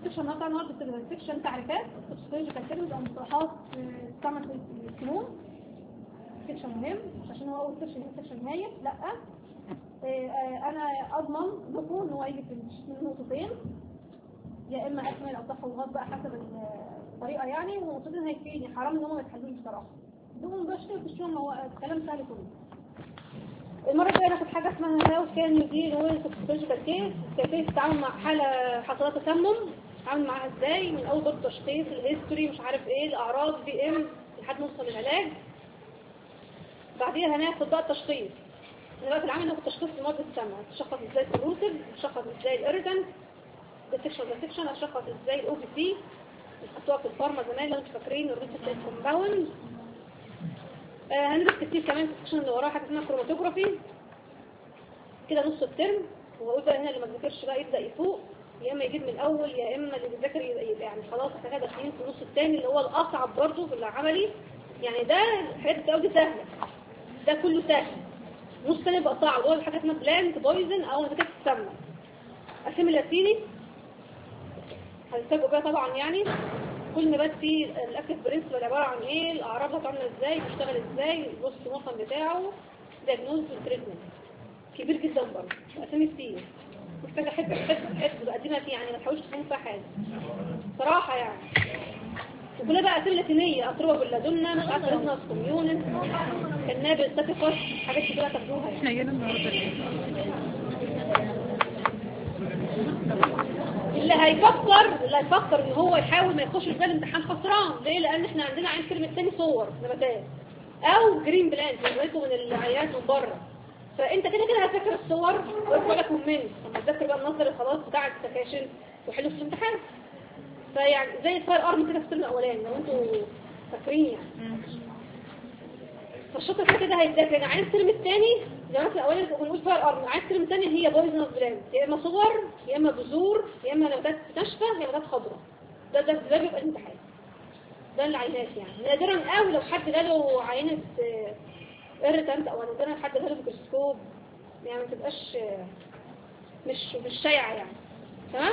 السكشن النهارده بتبقى سكشن تعريفات توكسيكولوجيكال تيرمز او مصطلحات تستعمل في السموم. سكشن مهم عشان هو اول سكشن نهايه. لا انا اضمن لكم ان هو يجي من نقطتين، يا اما اكمل او صح وغلط بقى حسب الطريقه يعني، ونقطتين هيكفيني. حرام ان هم ما يتحلوش بصراحه بدون مباشر في الشغل، هو كلام سهل كله. المره الجايه ناخد حاجه اسمها هاوس كان دي نويل توكسيكولوجيكال كيس، كيف التعامل مع حاله حصلت تسمم، اتعامل معاها ازاي من اول برضه تشخيص الهيستوري مش عارف ايه الاعراض بي ام لحد ما نوصل للعلاج. بعديها هناخد بقى التشخيص. انا بقى في العمل ناخد تشخيص لمرض السمع، تشخص ازاي الكروسيف، تشخص ازاي الاريتنت، ديسكشن اشخص ازاي الاو بي سي، بتحطوها في الفارما زمان لو انتوا فاكرين الريسبتور كومباوند. هندرس كتير كمان في السكشن اللي وراه حاجه اسمها كروماتوجرافي كده نص الترم. وهقول بقى هنا اللي ما ذاكرش بقى يبدا يفوق، يا اما يجيب من الاول يا اما اللي بيذاكر يعني خلاص احنا كده داخلين في النص الثاني اللي هو الاصعب برضه في العملي. يعني ده حاجات التقوي دي سهله، ده كله سهل. نص الثاني بقى صعب، هو حاجه اسمها بلانت بويزن او نتيجه السمنه. اسامي لاتيني هنتفاجئوا بقى طبعا يعني. كل نبات فيه الاكتف برنسبل عباره عن ايه، الاعراض هتعمل ازاي، بيشتغل ازاي، البوست مورتم بتاعه، دايجنوز وتريتمنت. كبير جدا برضه، اسامي كتير محتاجه حته بقدمها فيه يعني، ما تحاولوش تفهموا فيها حاجه صراحه يعني. وكلها بقى اسامي لاتينيه، اتروبا بلادونا، مش عارفه ريزنس كوميونس، كنابل ساتيفوس، حاجات كتير تاخدوها يعني. اللي هيفكر ان هو يحاول ما يخشش بقى الامتحان خسران. ليه؟ لان احنا عندنا عين كلمه تاني صور نباتات او جرين بلانت زي ما قلتوا من العيات من بره. فانت كده كده هتذاكر الصور وارجع لك مني لما تذاكر بقى النظري خلاص بتاع السكاشن وحلو في الامتحان. فيعني زي الفاير ارم كده في الترم الاولاني لو انتوا فاكرين يعني. فالشطر كده هيتذاكر عين الترم الثاني زي ما في الاولاني بنقول فاير ارم. عين الترم الثاني هي بويزنس بلانت، يا اما صور يا اما بذور يا اما نباتات ناشفه يا نباتات خضراء. ده بيبقى الامتحان. ده العينات يعني. نادرا قوي لو حد جاله عينه ايريتانت او نادرا حد جاله ميكروسكوب يعني، ما تبقاش مش شائعه يعني. تمام.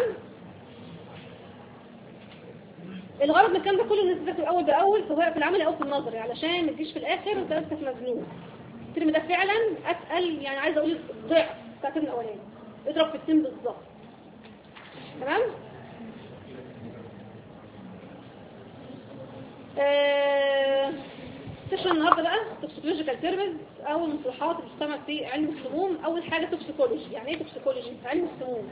الغرض من الكلام ده كله ان انت اول باول سواء في العمل او في النظري علشان ما تجيش في الاخر وانت لسه مجنون. الترم ده فعلا اتقل يعني، عايزه اقول ضعف بتاع الترم الاولاني، اضرب في الترم بالظبط. تمام. سيشن النهارده بقى توكسيكولوجيكال تيرمز او المصطلحات اللي بتستعمل في علم السموم. اول حاجه توكسيكولوجي. يعني ايه توكسيكولوجي؟ علم السموم.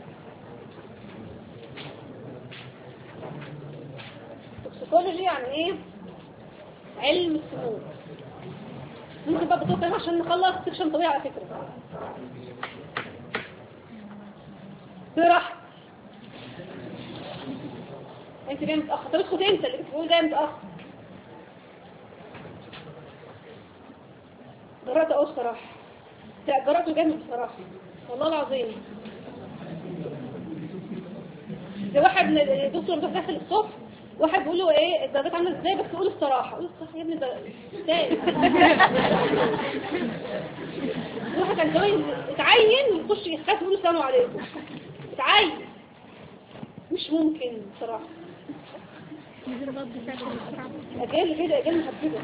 توكسيكولوجي يعني ايه؟ علم السموم. ممكن بقى بتوقف عشان نخلص سيكشن طويل على فكرة. براحتك. انت جاي متأخر. طب اسكت انت اللي بتقول جاي متأخر. جرأت اهو الصراحة. جرأته جامد بصراحة والله العظيم. زي واحد من الدكتور داخل الصبح، واحد بيقول له ايه الدرجات عامله ازاي، بس قول الصراحه. قول الصراحه يا ابني ده ازاي. واحد كان زمان اتعين يخش يخاف يقول السلام عليكم. اتعين مش ممكن بصراحه. اجيال كده اجيال محدده.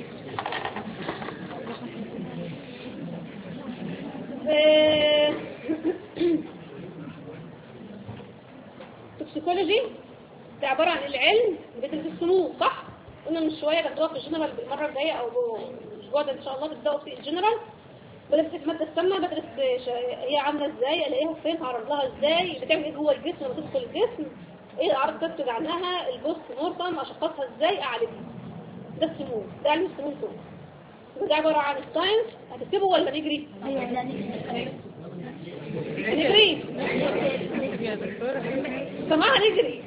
توكسيكولوجي ده عبارة عن العلم اللي بيدرس السموم، صح؟ قلنا من شوية بتدوها في الجنرال المرة الجاية او الاسبوع ده ان شاء الله بتدوها في الجنرال. بدرس المادة السامة، بدرس هي عاملة ازاي، الاقيها فين، هعرض لها ازاي، بتعمل ايه جوه الجسم لما تدخل الجسم، ايه الاعراض تنتج عنها، البوست مورتم اشخاصها ازاي، اعالجها. ده السموم، ده علم السموم كله. ده عبارة عن الساينس. هتكتبه ولا نجري؟ نجري سمعها نجري.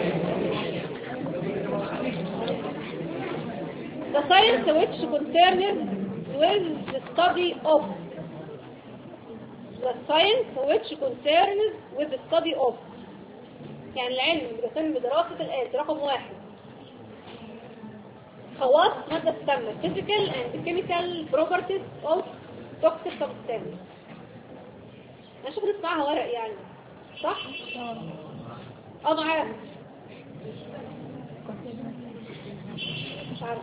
The science which concerns with the study of. The science which concerns with the study of. يعني العلم اللي بيهتم بدراسة الآلات. رقم 1 خواص مادة السامة physical and chemical properties of toxic substance. أنا شوف نسمعها ورق يعني صح؟ معاك مش عارف،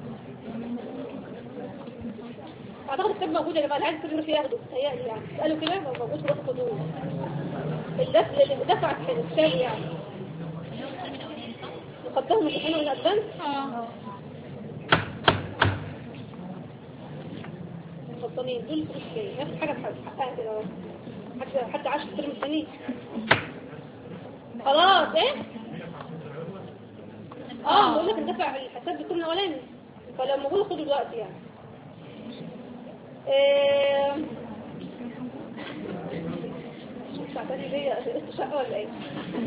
اعتقد الكتاب موجود يا جماعه، اللي عايز يكتب فيه ياخده تهيألي يعني، اسالوا كده لو موجود في وسط خدوه. الدفع الحسابي يعني مقدمه امتحانه من ادفانس. مقدمين دول فلوس ليه؟ ناخد حاجه بحقها كده، حد عاش في الترم الثاني خلاص ايه؟ بقول لك الدفع الحساب الترم الاولاني، فلو موجود خدوا دلوقتي يعني. تعتني بيا شقه ولا ايه؟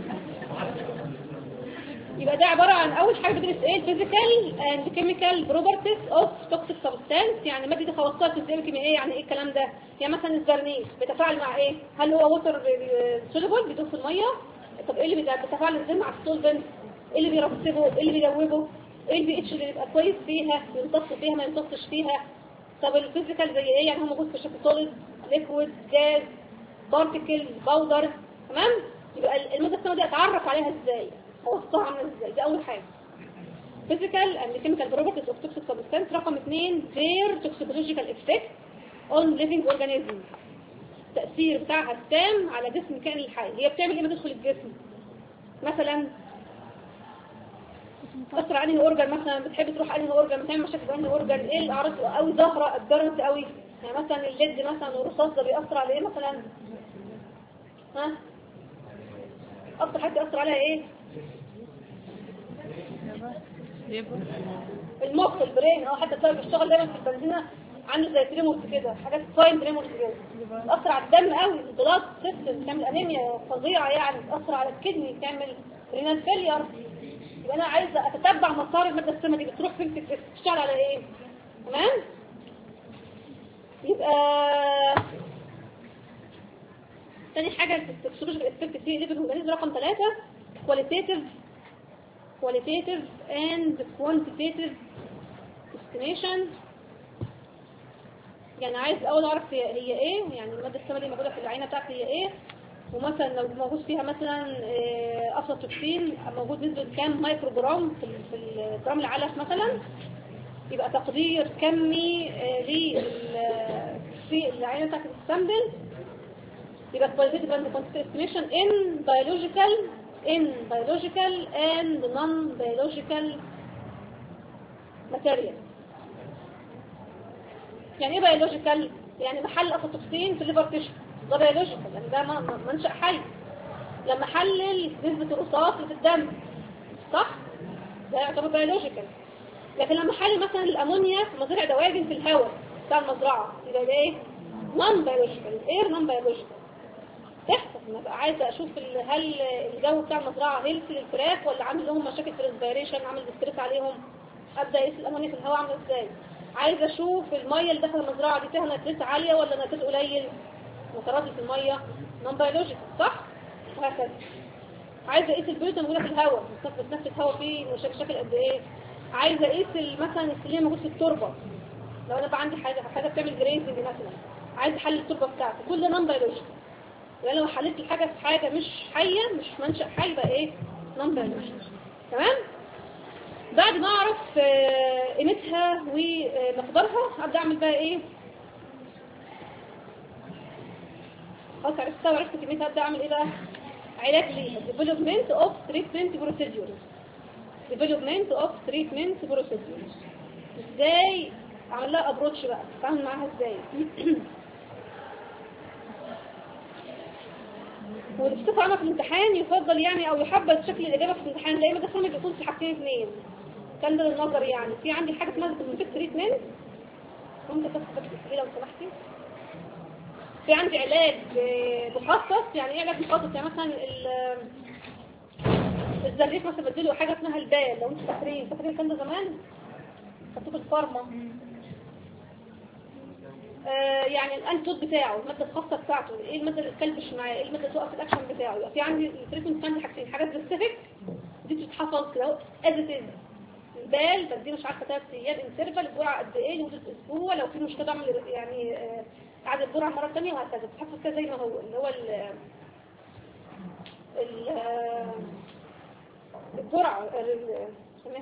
يبقى ده عباره عن اول حاجه بدرس ايه؟ الفيزيكال اند كيميكال بروبرتيز اوف توكسيك سبستانس. يعني الماده دي خلصتها في الفيزياء الكيميائيه. يعني ايه الكلام ده؟ يعني مثلا الزرنيخ بيتفاعل مع ايه؟ هل هو ووتر سوليبل بيدوب في الميه؟ طب ايه اللي بيتفاعل ازاي مع السولفنت؟ ايه اللي بيرسبه؟ ايه اللي بيدوبه؟ ايه البي اتش اللي بيبقى كويس فيها؟ يمتص فيها ما يمتصش فيها؟ طب الفيزيكال زي ايه؟ يعني هو موجود في شكل سوليد، ليكويد، جاز، بارتيكلز، باودر، تمام؟ يبقى الماده السامه دي اتعرف عليها ازاي؟ اوصفها عامله ازاي؟ دي اول حاجه. physical and chemical properties of toxic substance. رقم 2 their toxicological effect on living organisms. التأثير بتاعها السام على جسم الكائن الحي. هي بتعمل ايه ما تدخل الجسم؟ مثلا تأثر على انهي اورجان؟ مثلا بتحب تروح على انهي اورجان؟ بتعمل مشاكل في انهي اورجان؟ ايه الاعراض قوي ظاهره اتضررت قوي؟ يعني مثلا الليد مثلا والرصاص ده بيأثر على ايه مثلا؟ اكتر حاجه بيأثر عليها ايه؟ المخ، البرين. حتى تلاقي بيشتغل دايما في البنزينه عنده زي تريمورز كده، حاجات فاين تريمورز كده، بتأثر على الدم قوي، البلاد سيستم، بتعمل انيميا فظيعه يعني، بتأثر على الكدني، بتعمل رينال فيلير. يبقى انا عايزه اتتبع مسار الماده السامه دي بتروح فين في الجسم، بتشتغل على ايه؟ تمام؟ يبقى تاني حاجه التوكسيكولوجيكال افكت في ليفل اورجانيزم. رقم 3 qualitative and quantitative estimation. يعني عايز اول اعرف هي ايه، يعني الماده السامه دي موجوده في العينه بتاعتي هي ايه، ومثلا لو موجود فيها مثلا افلاتوكسين موجود نسبه كام مايكرو جرام في الجرام العلف مثلا، يبقى تقدير كمي في العينه بتاعت السامبل. يبقى qualitative and quantitative estimation in biological and non-biological material. يعني ايه biological؟ يعني محل افلاتوكسين في الليفر تيشو، ده biological، يعني ده منشأ حي. لما حلل نسبة الرصاص اللي في الدم، صح؟ ده يعتبر biological. لكن لما حلل مثلا الامونيا في مزارع دواجن في الهواء بتاع المزرعة، يبقى ده ايه؟ non-biological. ايه non-biological؟ تحصل انا بقى عايزه اشوف هل الجو بتاع المزرعه هيلثي للفراخ ولا عامل لهم مشاكل في الريسبيريشن، عامل ستريس عليهم، ابدا اقيس الامونيا في الهواء عامله ازاي. عايزه اشوف الميه اللي داخل المزرعه دي فيها نيتريت عاليه ولا نيتريت قليل، نترات في الميه نون بيولوجيكال، صح؟ وهكذا. عايزه اقيس البيوت الموجوده في الهواء، بتنفس هواء فيه مشاكل قد ايه. عايزه اقيس مثلا السليم موجود في التربه، لو انا بقى عندي حاجه بتعمل جريزنج مثلا، عايزه احلل التربه بتاعتي، كل ده نون بيولوجيكال. يعني لو حللت الحاجة في حاجة مش حية، مش منشأ حي، يبقى ايه؟ نون بيولوجيكال. تمام؟ بعد ما اعرف قيمتها ومقدارها ابدا اعمل بقى ايه؟ خلاص عرفتها وعرفت قيمتها، ابدا اعمل ايه بقى؟ علاج ليها. development of treatment procedures. development of treatment procedures. ازاي اعمل لها ابروتش بقى؟ اتعامل معاها ازاي؟ والصفة عامة في الامتحان يفضل يعني او يحبذ شكل الاجابة في الامتحان، لان ده فيلم بيكون في حاجتين اثنين كان ده النظر. يعني في عندي حاجة اسمها كوزمتيك تريتمنت، ممكن بس ايه لو سمحتي. في عندي علاج مخصص. يعني ايه علاج مخصص؟ يعني مثلا الزريف مثلا بديله حاجة اسمها البال، لو انتوا فاكرين كان ده زمان خدتوه في الفارما. يعني الانتوت بتاعه، الماده الخاصه بتاعته، ايه الماده اللي تكلبش معاه، ايه الماده اللي توقف الاكشن بتاعه. يبقى في عندي التريتمنت عندي حاجتين، حاجه سبيسيفيك دي بتتحفظ كده از البال بدي مش عارفه 3 ايام انترفال، الجرعه قد ايه لمده اسبوع، لو في مشكله اعمل يعني اعاده الجرعه مره ثانيه وهكذا. بتتحفظ كده زي ما هو اللي هو الجرعه نسميها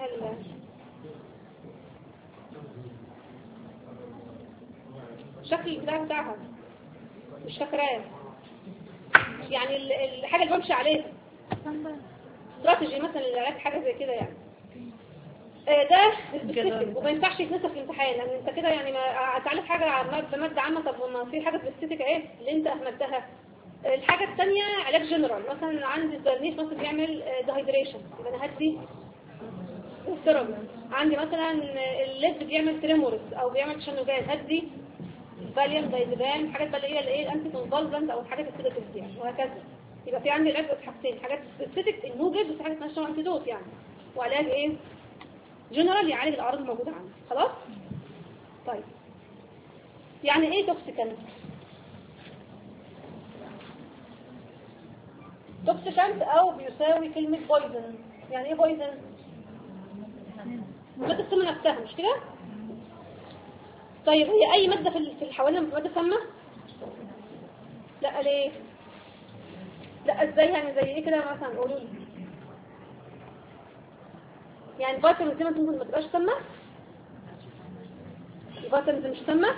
شكل البتاع بتاعها مش فاكراه، يعني الحاجه اللي بمشي عليها استراتيجي مثلا للعلاج، حاجه زي كده يعني. ده سبيسيفيك وما ينفعش يتنسى في الامتحان، لان انت كده يعني ما تعالج حاجه بماده عامه. طب ما في حاجه سبيسيفيك ايه اللي انت اهملتها. الحاجه الثانيه علاج جنرال، مثلا عندي الزرنيخ مثلا بيعمل دهيدريشن، يبقى انا هدي ثيرابي. عندي مثلا الليد بيعمل تريمورس او بيعمل تشنجات، هدي فاليوم دايزبام، الحاجات بقى اللي هي الايه الانتي كونفالسنت او الحاجات السيداتيف يعني، وهكذا. يبقى في عندي العلاج حاجتين، حاجات سبيسيفيك النوجد وفي حاجات اسمها انتيدوت يعني، وعلاج ايه جنرال يعالج الاعراض الموجوده عندي. خلاص طيب يعني ايه توكسيكانت؟ توكسيكانت او بيساوي كلمه بويزن. يعني ايه بويزن؟ ماده السم نفسها مش كده؟ طيب هي اي ماده في الحوالي ماده سامه؟ لا ليه؟ لا ازاي يعني؟ زي ايه كده مثلا قولوا لي. يعني الفيتامين دي ممكن ما تبقاش سامه؟ الفيتامين مش سامه؟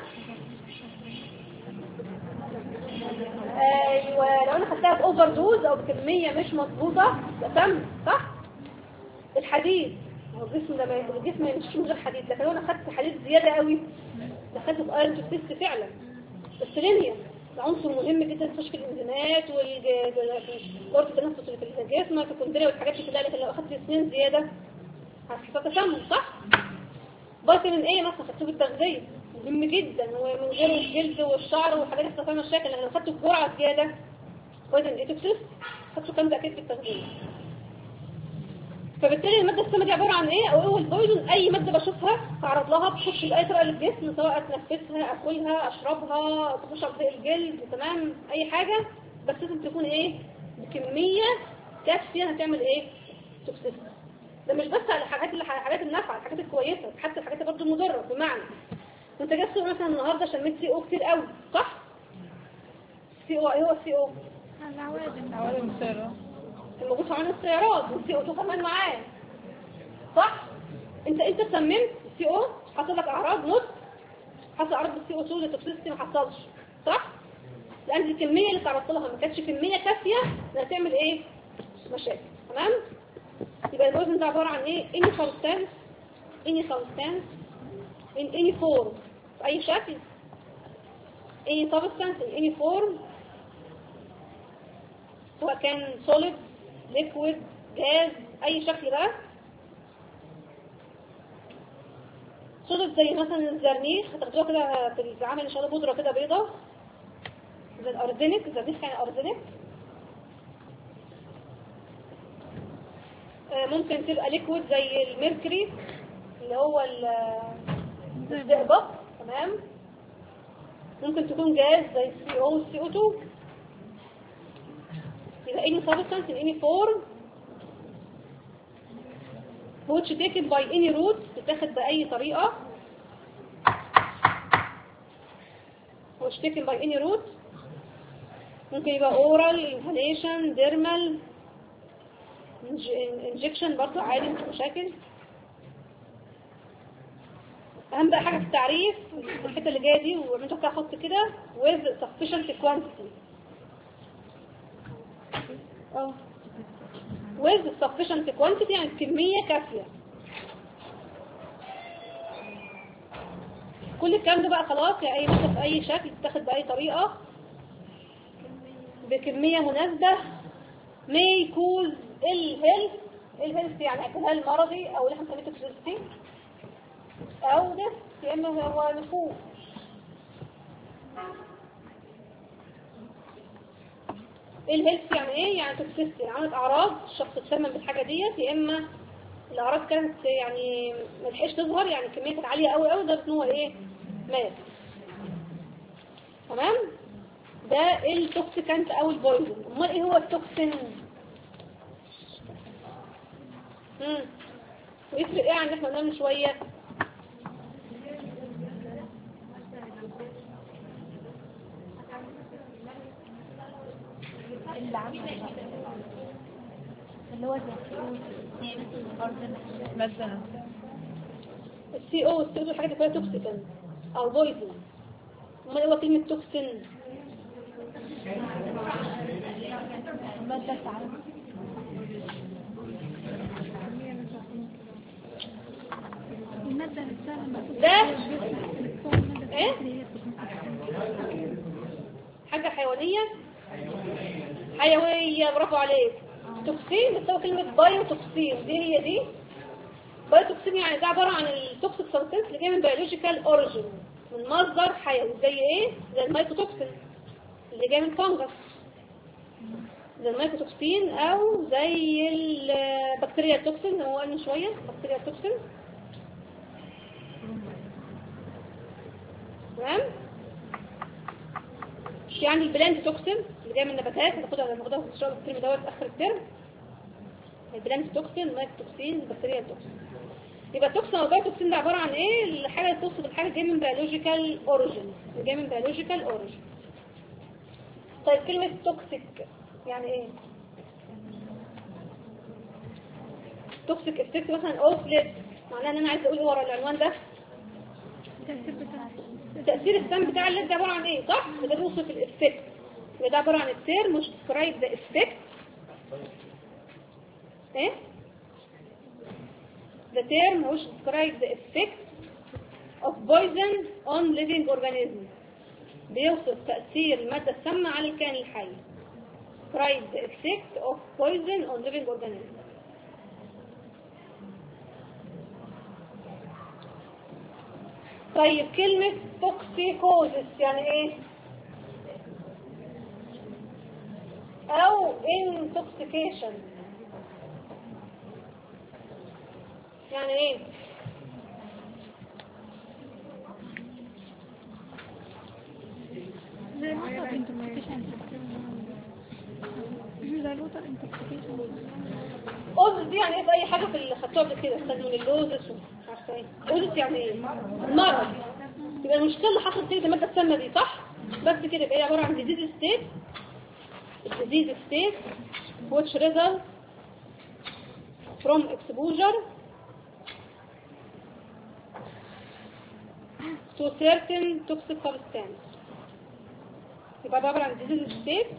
ايوه لو انا خدتها باوفر دوز او بكميه مش مظبوطه ده سم صح؟ الحديد هو الجسم ده الجسم ما يمشيش من غير حديد، لكن لو انا خدت حديد زياده قوي دخلت في ايرون توكسيستي فعلا. السيلينيوم ده عنصر مهم جدا في كشف الانزيمات والجرث التنفس اللي في الجسم والميتوكوندريا والحاجات دي كلها، لكن لو اخدت اثنين زياده هتحصل تسمم صح؟ فيتامين ايه مثلا خدته بالتغذيه مهم جدا، ومن غيره الجلد والشعر والحاجات اللي بتعمل مشاكل، لكن لو خدته بجرعه زياده فيتامين ايه توكسيستي خدته كام ده اكيد بالتغذيه. فبالتالي الماده السامه دي عباره عن ايه؟ او اول بويزن اي ماده بشوفها تعرض لها تخش باي طريقه للجسم، سواء اتنفسها اكلها اشربها تخش على طريق الجلد تمام اي حاجه، بس لازم تكون ايه بكميه كافيه هتعمل ايه توكسيستي. ده مش بس على الحاجات النافعه، الحاجات الكويسه، حتى الحاجات برضه المضره. بمعنى انت جاي الصبح مثلا النهارده شميت سي او كتير قوي صح؟ سي او ايه هو السي او؟ عوادم السيارة الموجود في عوامل السيارات، والسي او 2 كمان معاه صح؟ انت سممت السي او حصل لك اعراض موت، حصل اعراض بالسي او 2 للتوكسيستي ما حصلش صح؟ لان الكميه اللي تعرضت لها ما كانتش كميه كافيه انها تعمل ايه؟ مشاكل. تمام؟ يبقى الوزن ده عباره عن ايه؟ اني سبستانس in any form في اي شكل، any substance in any form سواء كان solid liquid gas اي شكل بقى. solid زي مثلا الزرنيخ هتاخدوها كده في العمل ان شاء الله بودره كده بيضه زي الارزنك. الزرنيخ يعني ارزنك. ممكن تبقى ليكويد زي الميركوري اللي هو الزئبق تمام. ممكن تكون جاز زي السي او والسي او 2. يبقى any substance in any form which taken by any route تتاخد بأي طريقة which taken by any route. ممكن يبقى oral inhalation dermal injection برضو عادي مش مشاكل. اهم بقى حاجه في التعريف الحته اللي جايه دي وعملت فيها خط كده with sufficient quantity with sufficient quantity يعني كميه كافيه. كل الكلام ده بقى خلاص يعني اي ماده في اي شكل تتاخد باي طريقه بكميه مناسبه may cause الهيلث يعني احتمال مرضي او اللي احنا بنسميه توكسيستي او ده يا اما هو نفوذ. الهيلث يعني ايه؟ يعني توكسيستي عملت اعراض الشخص اتسمم بالحاجه ديت، يا اما الاعراض كانت يعني ما لحقش تظهر يعني كميه كانت عاليه قوي قوي لدرجه ان هو ايه مات. تمام؟ ده التوكسيكانت او البويزن. امال ايه هو التوكسين؟ ويفرق ايه عن اللي احنا قلنا من شويه؟ اللي هو زي مادة نفسها. السي او والسي او دول الحاجات اللي فيها توكسيكال او بويزن. ما هو كلمة توكسين؟ مادة تعرف المادة نفسها لما ده ايه؟ حاجة حيوانية؟ حيوية، برافو عليك. توكسين بتساوي كلمة بايو توكسين، دي هي دي. بايو توكسين يعني ده عبارة عن التوكسيك سبستانس اللي جاي من بيولوجيكال اوريجين، من مصدر حيوي. زي ايه؟ زي المايكوتوكسين اللي جاي من فانجس، زي المايكوتوكسين، او زي البكتيريا التوكسين اللي هو قال من شوية، بكتيريا التوكسين. تمام؟ يعني البلاند توكسين اللي جاي من النباتات، هناخدها في الشرط الترم دوت اخر الترم. البلاند توكسين، المايكوتوكسين، البكتيريا التوكسين. يبقى التوكسين او البايوتوكسين ده عباره عن ايه؟ الحاجه اللي توصف الحاجه اللي جايه من بيولوجيكال اوريجين، اللي جايه من بيولوجيكال اوريجين. طيب كلمه توكسيك يعني ايه؟ توكسيك افكت مثلا اوف ليد، معناه ان انا عايزه اقول ايه ورا العنوان ده؟ تأثير السم بتاع الليد ده عبارة عن ايه؟ صح؟ ده بيوصف الافكت. يبقى ده عبارة عن التيرم مش describe the effect. ايه؟ The term which describes the effect of poison on living organisms. بيوصف تأثير المادة السامة على الكائن الحي. Describe the effect of poison on living organisms. طيب كلمة توكسيكوزيس يعني ايه؟ او intoxication يعني ايه؟ زي الوتر انتوكسيكيشن. زي الوتر انتوكسيكيشن. اوزس دي يعني ايه في اي حاجة في اللي خدتوها قبل كده؟ استخدم اللوزس ومش عارفة ايه. اوزس يعني ايه؟ مرض. يبقى المشكلة اللي حصلت فيه المادة السامة دي، صح؟ بس كده يبقى هي عبارة عن disease state. disease state which results from exposure to certain toxic substance. يبقى ده عبارة عن disease state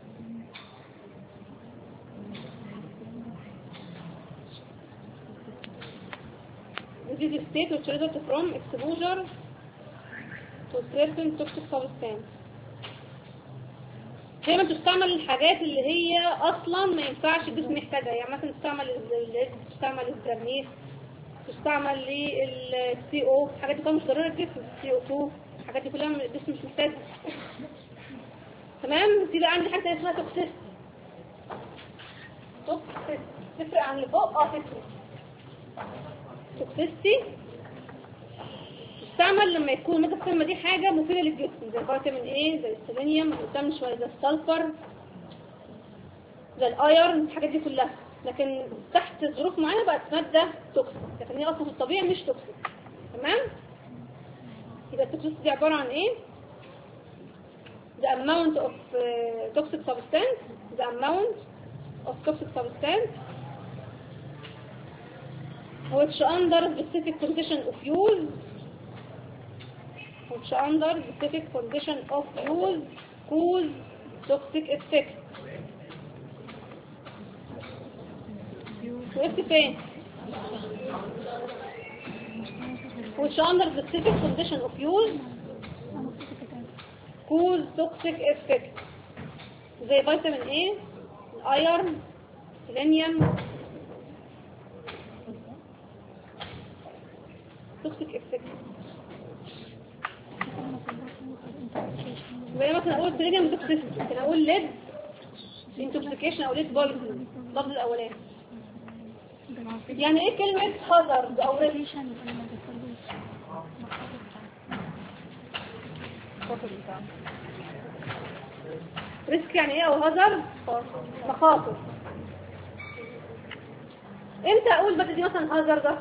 which results from exposure to certain toxic substance. دايما تستعمل الحاجات اللي هي اصلا ما ينفعش الجسم يحتاجها. يعني مثلا تستعمل تستعمل الجرنيت، تستعمل للسي او، الحاجات دي كلها مش ضروريه الجسم. السي او 2 الحاجات دي كلها الجسم مش محتاجها. تمام؟ في بقى عندي حاجه اسمها توكسيستي. توكسيستي تفرق عن اللي فوق؟ تفرق. توكسيستي تستعمل لما يكون المادة السامة دي حاجة مفيدة للجسم، زي فيتامين ايه، زي السيلينيوم، قدام شوية زي السلفر، زي الايرون، الحاجات دي كلها. لكن تحت ظروف معينة بقت مادة توكسيك، لكن هي اصلا في الطبيعي مش توكسيك. تمام؟ يبقى التوكسيك دي عبارة عن ايه؟ The amount of toxic substance, the amount of toxic substance which under specific condition of use cause toxic effect. وقفت فين؟ which under specific condition of use cause toxic effect. زي فيتامين A، الايرون، سيلينيوم. toxic effect. يبقى مثلا اقول سيلينيوم توكسيستي، لكن اقول ليد انتوكسيكيشن او ليد بويزن. اللفظ الاولاني. يعني ايه كلمة هازارد او ريسك؟ ريسك يعني ايه او هازارد؟ مخاطر. امتى اقول المادة دي مثلا هازارد؟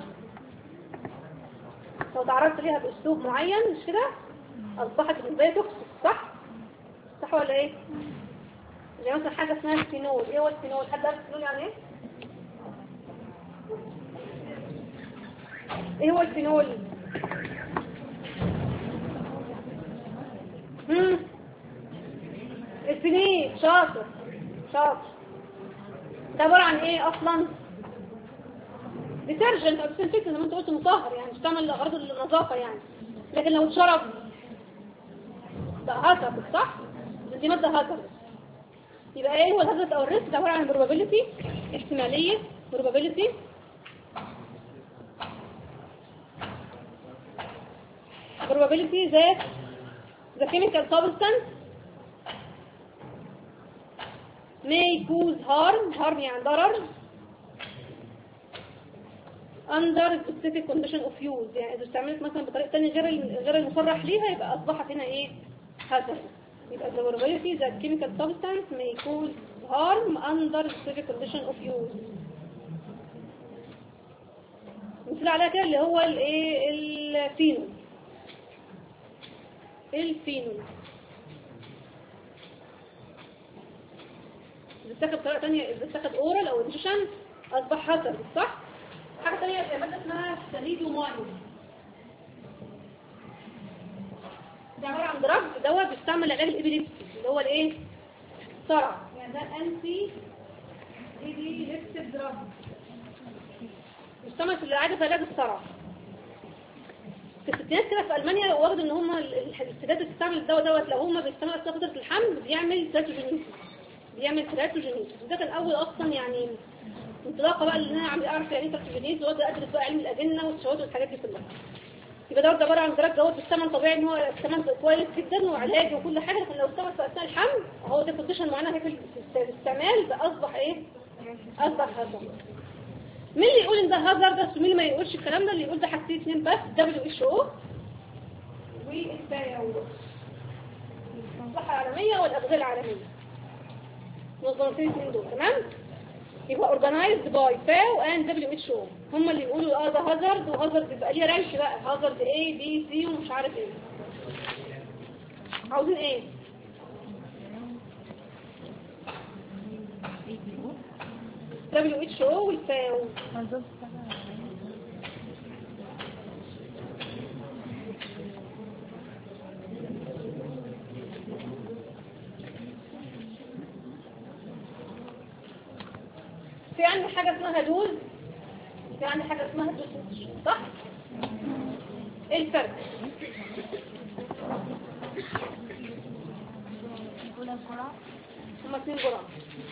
لو تعرضت ليها باسلوب معين، مش كده؟ اصبحت بالنسبه لي توكسيك، صح ولا ايه؟ زي مثلا حاجه اسمها الفينول. ايه هو الفينول؟ حد عارف الفينول يعني ايه؟ ايه هو الفينول؟ الفينيل. شاطر شاطر. ده عبارة عن ايه اصلا؟ ديترجنت او ديسنفكتنت زي ما انت قلت، مطهر يعني بيستعمل لأغراض النظافة يعني. لكن لو اتشرب ده هازارد صح؟ دي مادة هازارد. يبقى ايه هو الهازارد او الريسك؟ ده عبارة عن probability، احتمالية probability that the chemical substance may cause harm يعني ضرر under specific condition of use. يعني إذا استعملت مثلا بطريقة تانية غير المصرح ليها يبقى أصبحت هنا إيه؟ hazard. يبقى the probability that chemical substance may cause harm under specific condition of use. مثل عليها كده اللي هو الإيه؟ الفينول. الفينول إذا اتاخد بطريقة تانية، إذا اتاخد أورال أو انجكشن أصبح hazard صح؟ حاجة تانية مادة اسمها ثاليدوماين. ده عبارة عن دراج دواء بيستعمل لعلاج الإبيليبسي اللي هو الإيه؟ صرع. يعني ده أنتي إبيليبسي دراج بيستعمل في علاج الصرع. في الستينات كده في ألمانيا واخد إن هم السيدات اللي بتستعمل الدواء دوت لو هم بيستعملوا أثناء فترة الحمل بيعمل تراتوجينيسيس. وده كان أول أصلا يعني انطلاقه بقى اللي انا عم اعرف يعني ايه تراتوجينيز وابدا ادرس بقى علم الاجنه والشهوات والحاجات دي كلها. يبقى ده عباره عن دراج دوت بالثمن طبيعي ان هو الثمن كويس جدا وعلاج وكل حاجه، لكن لو استعمل في اثناء الحمل هو ده كونديشن معينه هيك في الاستعمال بقى اصبح ايه؟ اصبح هازارد. مين اللي يقول ان ده هازارد ومين اللي ما يقولش الكلام ده؟ اللي يقول ده حاجتين اثنين بس، WHO والفاو الصحه العالميه والاغذيه العالميه. منظمتين الاثنين دول تمام؟ يبقى organized by FAO and WHO هم اللي يقولوا ده هازارد، وهازارد يبقى ليه رانك بقى هازارد A B C ومش عارف ايه. عاوزين ايه؟ WHO والفاو. في عندي حاجة اسمها دوز، في عندي حاجة اسمها دوسج صح؟ ايه الفرق؟ هما 2 جرعة.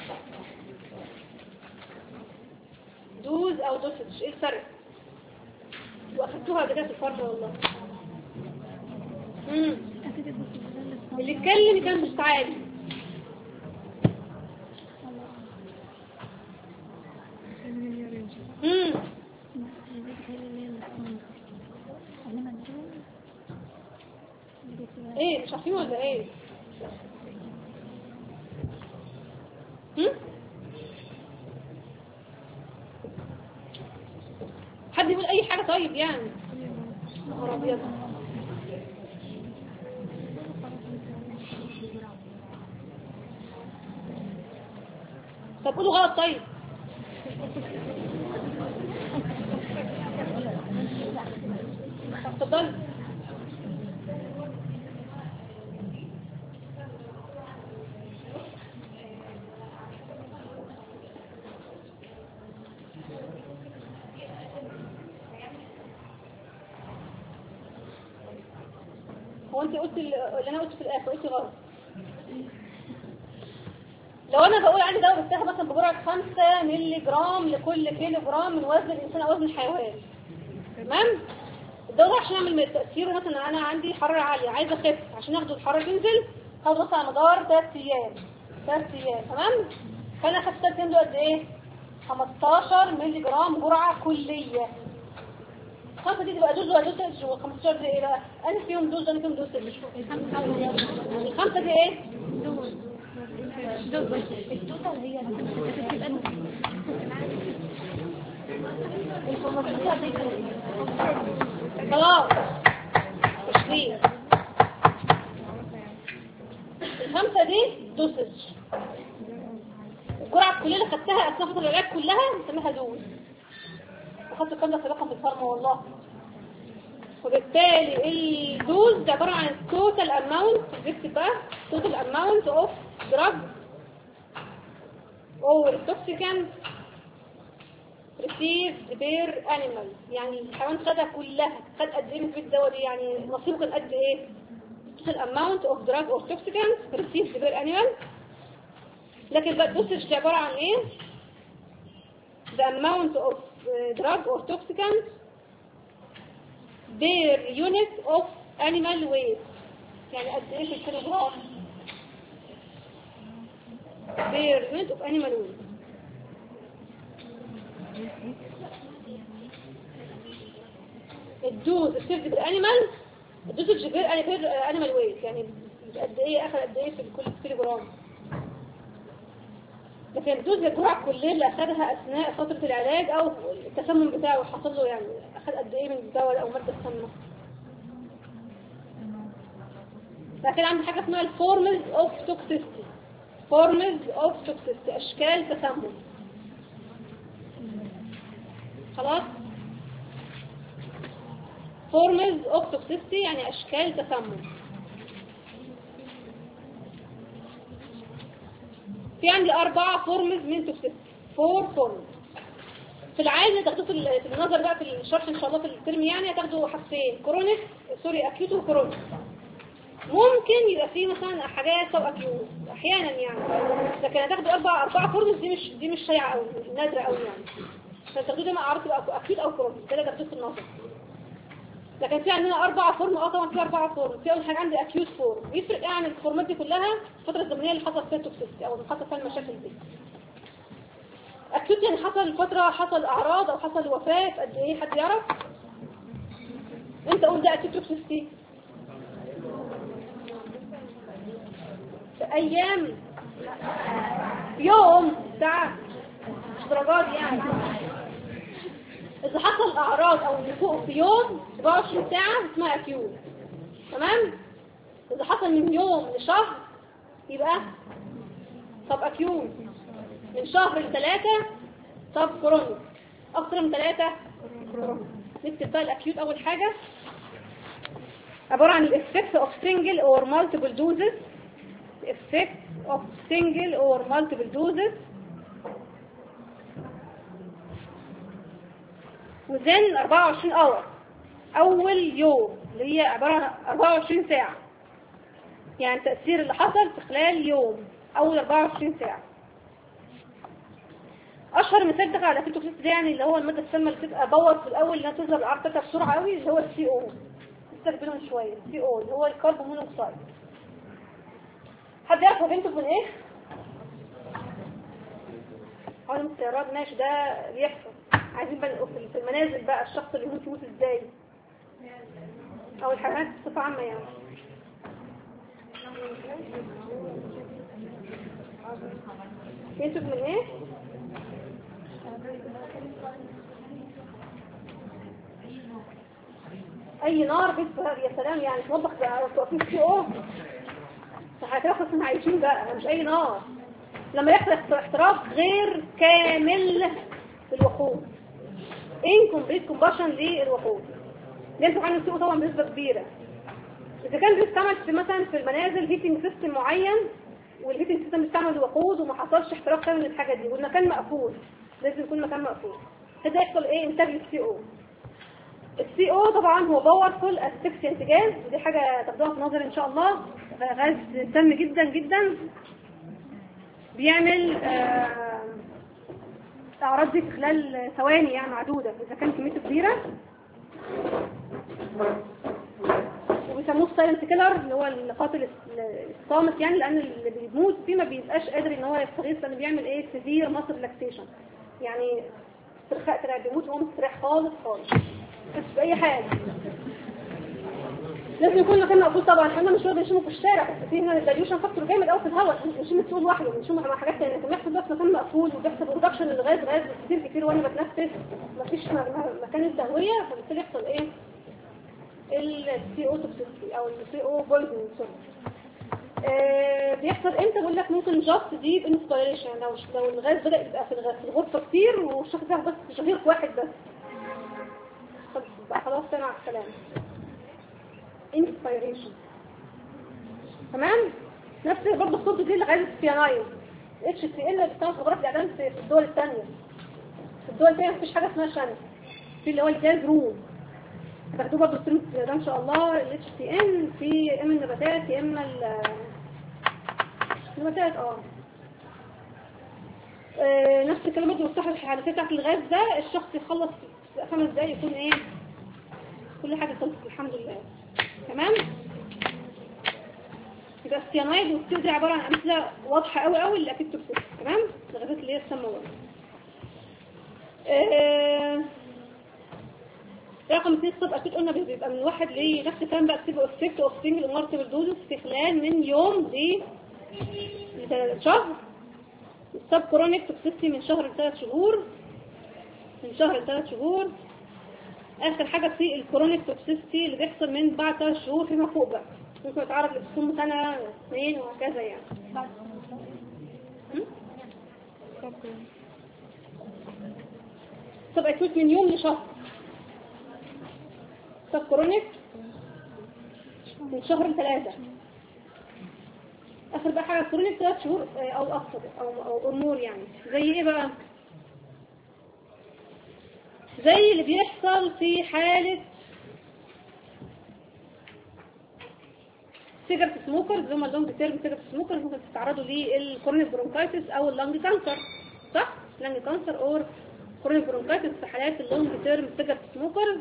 دوز او دوسج ايه الفرق؟ واخدتوها قبل كده في الفرق والله. اللي اتكلم كان مش تعالي. ايه مش عارفين ولا ايه؟ حد يقول اي حاجة طيب يعني. نهار ابيض. طب قولوا غلط طيب. اتفضل. هو انت قلت اللي انا قلت في الاخر قلت غلط. لو انا بقول عندي دواء بتاخد مثلا بجرعه 5 مللي جرام لكل كيلو جرام من وزن الانسان او وزن الحيوان تمام؟ الدواء ده عشان يعمل تاثيره مثلا انا عندي حراره عاليه عايزه اخف، عشان اخد الحراره تنزل هاخد مثلا على مدار 3 ايام تمام؟ فانا اخدت 3 ايام دول قد ايه؟ 15 مللي جرام جرعه كليه. 5 دي تبقى دوز ولا دوسج، و15 دي ايه بقى؟ انا فيهم دوز انا فيهم دوسج. الخمسه دي ايه؟ التوتال هي خلاص تشريح. الخمسه دي دوسج. الجرعه الكليه اللي خدتها اثناء فتره العلاج كلها بنسميها دوز. و15 اخدت الكلام ده سابقا في الفارما والله. وبالتالي الدوز عباره عن التوتال اماونت، بكتب بقى توتال اماونت اوف دراج او توكسيكانت received بير انيمال، يعني الحيوان خدها كلها، خد قد ايه من الدواء دي، يعني نصيبه كان قد ايه. total amount of drug or toxicants received بير انيمال. لكن بقى الدوسج عباره عن ايه؟ the amount of drug or toxicants per unit of animal weight، يعني قد ايه في الكيلوغرام per unit of animal weight. الدوز السيرد بالانيمال، الدوز بير انيمال ويت، يعني قد ايه اخذ قد ايه في كل كيلوغرام. لكن الدوز الجرعه الكليه اللي اخذها اثناء فتره العلاج او التسمم بتاعه حصل له، يعني اخذ قد ايه من الدواء او ماده السامه. لكن عندي حاجه اسمها الفورمز اوف توكسيستي، فورمز اوف توكسيستي، اشكال تسمم. خلاص، فورمز اوف توكسيستي يعني اشكال تسمم. في عندي 4 فورمز من توكسيستي، 4 فورمز. في العادة تاخدوه في النظر بقى في الشرح ان شاء الله في الترم، يعني هتاخدوا حاجتين، كرونيك اكيوت وكرونيك. ممكن يبقى فيه مثلا حاجات سب اكيوت احيانا يعني، لكن هتاخدوا 4 فورمز، دي مش شائعه قوي، نادره قوي يعني. فتاخدوه ده مع عرض اكيوت او كرونيك، ده تاخدوه في النظر. لكن في عندنا 4 فورم، طبعا في 4 فورم. في اول حاجه عندي اكيوت فورم، بيفرق ايه عن الفورمات دي كلها؟ الفتره الزمنيه اللي حصل فيها التوكسيستي او اللي حصل فيها المشاكل دي. اكيوت يعني حصل فتره، حصل اعراض او حصل وفاه في قد ايه؟ حد يعرف؟ انت قول ده اكيوت توكسيستي في ايام، يوم، ساعه، مش درجات يعني. إذا حصل أعراض أو نفوق في يوم 24 ساعة اسمها أكيوت، تمام؟ إذا حصل من يوم لشهر يبقى طب أكيوت، من شهر ل3 طب كرونيك، أكثر من 3 كرونيك. نكتب بقى الأكيوت أول حاجة، عبارة عن الإفكت أوف سنجل أور مالتيبل دوزز، إفكت أوف سنجل أور مالتيبل دوزز within 24 hour، أول يوم، اللي هي عبارة عن 24 ساعة، يعني التأثير اللي حصل في خلال يوم، أول 24 ساعة. أشهر مثال دخل على التوكسيستي ده يعني اللي هو المادة السامة اللي بتبقى باور في الأول، اللي تظهر الأعراض بتاعتها بسرعة قوي، اللي هو السي او. نستخدمه شوية، السي او اللي هو الكربون مونوكسيد. حد يعرف هو بينتج من إيه؟ عالم السيارات، ماشي، ده بيحصل. عايزين بقى في المنازل بقى الشخص اللي يموت ازاي، او الحيوانات بصفة عامة يعني. ينتج من ايه؟ اي نار بيتفهر، يا سلام، يعني توضح بقى توقفين سي او، هتلاقوا احنا عايشين بقى، مش اي نار. لما يحصل احتراق غير كامل في الوقود، incomplete combustion للوقود، ينتج عنه السي او طبعا بنسبة كبيرة. إذا كان بيستعمل في مثلا في المنازل هيتنج سيستم معين، والهيتنج سيستم بيستعمل الوقود وما حصلش احتراق كامل للحاجة دي، والمكان مقفول، لازم يكون مكان مقفول، كده يحصل ايه؟ انتاج للسي او. السي او طبعا هو باورفول اسفكسيانت جاز، ودي حاجة تاخدوها في نظر ان شاء الله، غاز سام جدا جدا، بيعمل اعراض دي في خلال ثواني يعني معدودة اذا كان كميته كبيرة. وبيسموه سايلنت كيلر، اللي هو القاتل الصامت يعني، لان اللي بيموت فيه ما بيبقاش قادر ان هو يستغيث، لانه بيعمل ايه؟ سيفير ماسل ريلاكسيشن، يعني استرخاء كده، بيموت وهو مستريح خالص خالص، بس باي حاجه. لازم يكون مكان مقفول طبعا، احنا مش بنشمه في الشارع، في هنا الدايليوشن فاكتور جامد قوي في الهواء، بنشم السوق لوحده، بنشم مع حاجات ثانيه، لكن بيحصل بس مكان مقفول، وبيحصل برودكشن للغاز كتير وانا بتنفس، مفيش مكان التهويه، فبالتالي يحصل ايه؟ السي او توكسيستي او السي او بويزنج. بيحصل امتى؟ بقول لك ممكن جاست ديب انسبيريشن، لو الغاز بدا يبقى في الغرفه كتير والشخص ده بس شهيق واحد بس، بقى خلاص سنة على السلامة. inspiration. تمام؟ نفس برضه الصورة دي لغاية السيانايد. HCl بتستعمل في غرف الإعدام في الدول الثانية. في الدول الثانية مفيش حاجة اسمها شنك. في اللي هو الجاز روم. هتاخدوه برضه الترم ده إن شاء الله. ال HCl في يا إما النباتات يا إما النباتات نفس الكلام برضه مفتاح الحنفية بتاعت الغاز ده الشخص يخلص 5 دقايق يكون ايه كل حاجة خلصت الحمد لله. تمام؟ يبقى السيانايد والسيو دي عبارة عن أمثلة واضحة قوي اللي أكيد توكسيك. تمام؟ الغازات اللي هي السامة. رقم 2 الصب أكيد قلنا بيبقى من 1 نفس الكلام بقى بتبقى افكت اوف سنجل ومالتيبل دوزز في خلال من يوم لشهر. السب كرونيك توكسيستي من شهر ل3 شهور. من شهر ل3 شهور. آخر حاجة في الكرونيك توكسيستي اللي بيحصل من بعد 3 شهور فيما فوق بقى. ممكن يتعرض لبسوم سنة 2 وهكذا يعني. سب أكيوت من يوم لشهر. سب كرونيك من شهر ل3. آخر بقى حاجة كرونيك 3 شهور أو أكثر أو أمور يعني. زي إيه بقى؟ زي اللي بيحصل في حالة سيجارت سموكرز اللي هم اللونج تيرم سيجارت سموكرز ممكن تتعرضوا للكورونيك برونكايتس او اللونج كانسر. صح؟ لونج كانسر او كورونيك برونكايتس في حالات اللونج تيرم سيجارت سموكرز.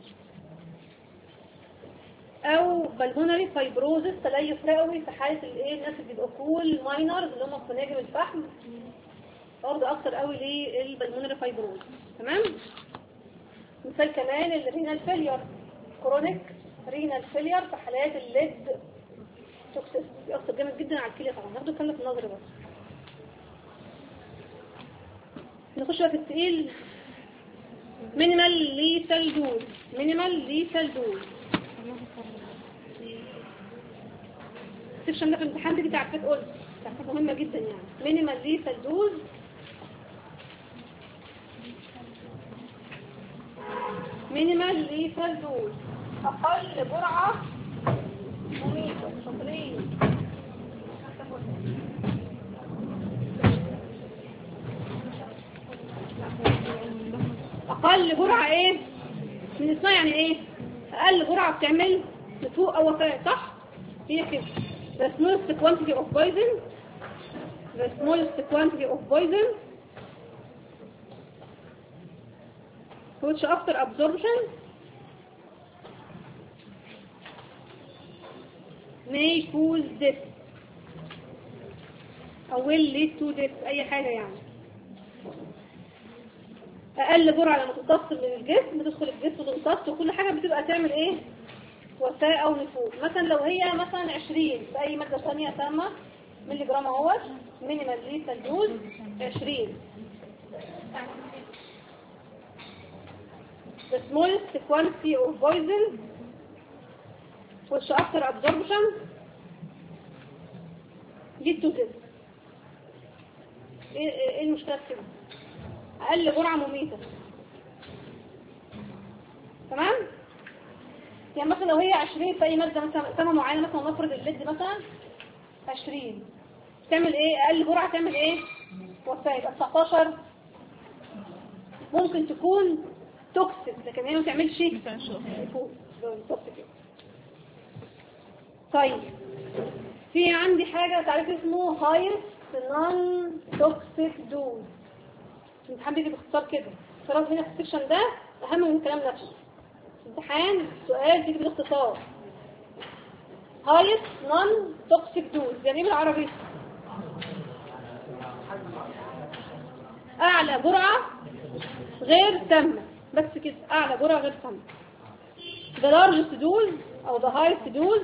او بالمونري فايبروزس تليف رئوي في حالة الايه الناس اللي بيبقوا كول ماينرز اللي هم في ناجم الفحم برضه اكتر قوي للبالمونري فايبروزس. تمام؟ مثال كمان الرينال فيلير كرونيك رينال فيلير في حالات الليد توكسيستي بيأثر جامد جدا على الكليه طبعا. هاخده كله في النظر بس. نخش بقى في التقيل. مينيمال ليثال دوز. مينيمال ليثال دوز. السكشن ده في الامتحان دي تعرفت قلت تعرفت مهمه جدا يعني. مينيمال ليثال دوز مينيمال ليثال دوز أقل جرعة مميتة. شاطرين. أقل جرعة إيه؟ من اسمها يعني إيه؟ أقل جرعة بتعمل نفوق أو وفاة. صح؟ هي كده. The smallest quantity of poison. The smallest quantity of poison which after absorption may cause death or will lead to death. اي حاجة يعني. اقل جرعة لما تمتص من الجسم بتدخل الجسم وتمتص وكل حاجة بتبقى تعمل ايه وفاة او نفوذ. مثلا لو هي مثلا 20 بأي مادة ثانية سامة ملي جرام اهوت مينيمال ليثال دوز 20. The smallest quantity of poison which after absorption lead to death. ايه المشكلة في كده؟ اقل جرعة مميتة. تمام؟ يعني مثلا لو هي 20 في اي مادة مثلا سامة معينة مثلا نفرض الليد مثلا 20 تعمل ايه؟ اقل جرعة تعمل ايه؟ وفاة. يبقى 19 ممكن تكون توكسيك لكن هي ما تعملش توكسيك. طيب في عندي حاجة تعريف اسمه هايست نون توكسيك دوز. الامتحان بيجي باختصار كده. اختصارات هنا في السكشن ده اهم من الكلام نفسه. امتحان السؤال بيجي باختصار. هايست نون توكسيك دوز يعني ايه بالعربي؟ اعلى جرعة غير سامة. بس كده اعلى جرعة غير سامة. the largest dose او the highest dose